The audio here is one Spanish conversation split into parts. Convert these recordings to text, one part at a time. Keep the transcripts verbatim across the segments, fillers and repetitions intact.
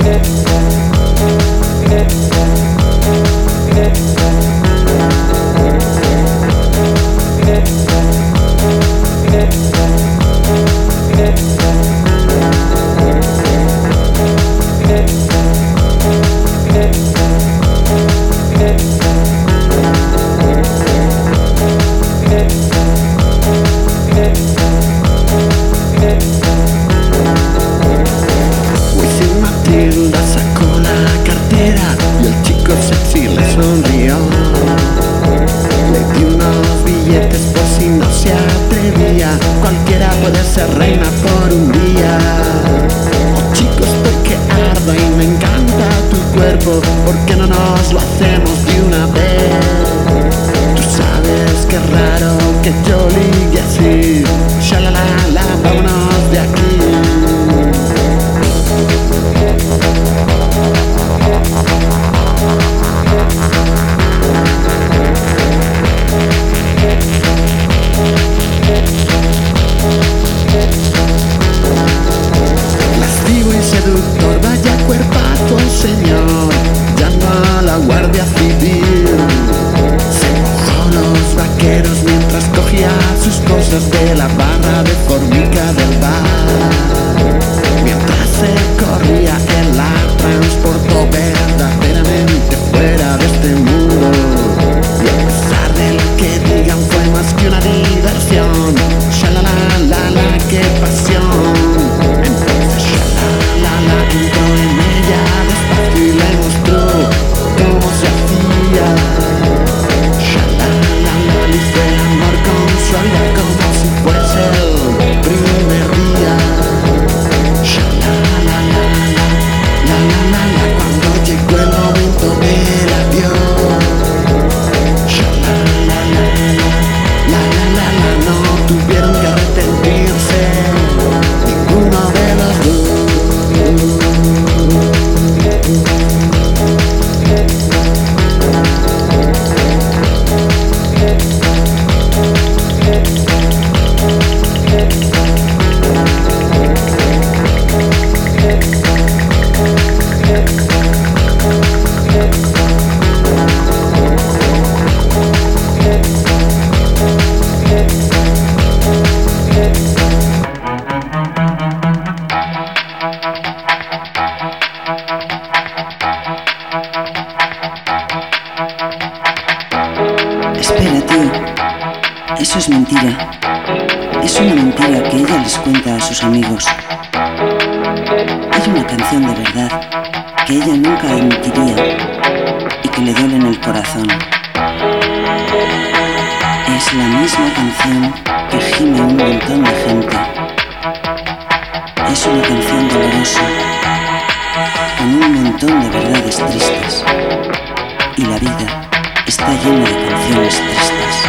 Eso es mentira. Es una mentira que ella les cuenta a sus amigos. Hay una canción de verdad que ella nunca admitiría y que le duele en el corazón. Es la misma canción que gime un montón de gente. Es una canción dolorosa, con un montón de verdades tristes. Y la vida está llena de canciones tristes.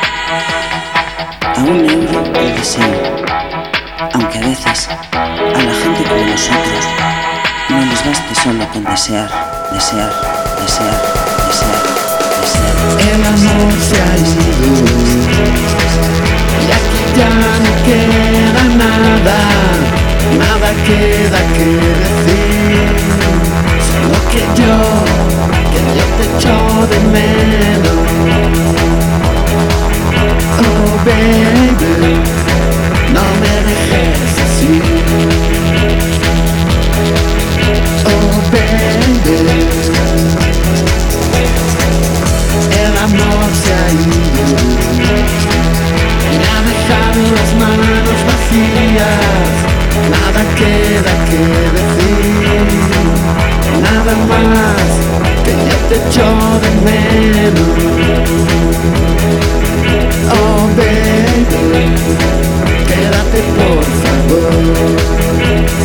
A un euro el deseo, aunque a veces a la gente como nosotros no les baste solo con desear, desear, desear, desear, desear. El amor se ha ido y aquí ya no queda nada, nada queda que decir, solo que yo, que yo te echo de menos. Oh baby, no me dejes así. Oh baby, el amor se ha ido, me ha dejado las manos vacías, nada queda que decir, nada más que yo te echo de menos. Oh baby, quédate por favor,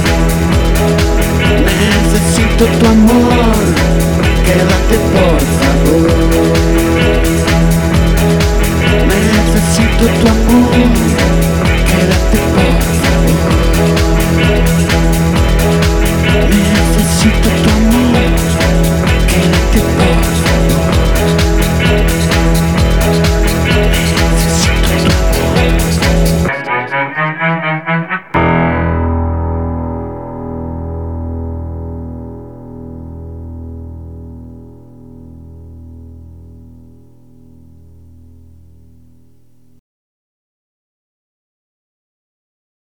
necesito tu amor, quédate por favor.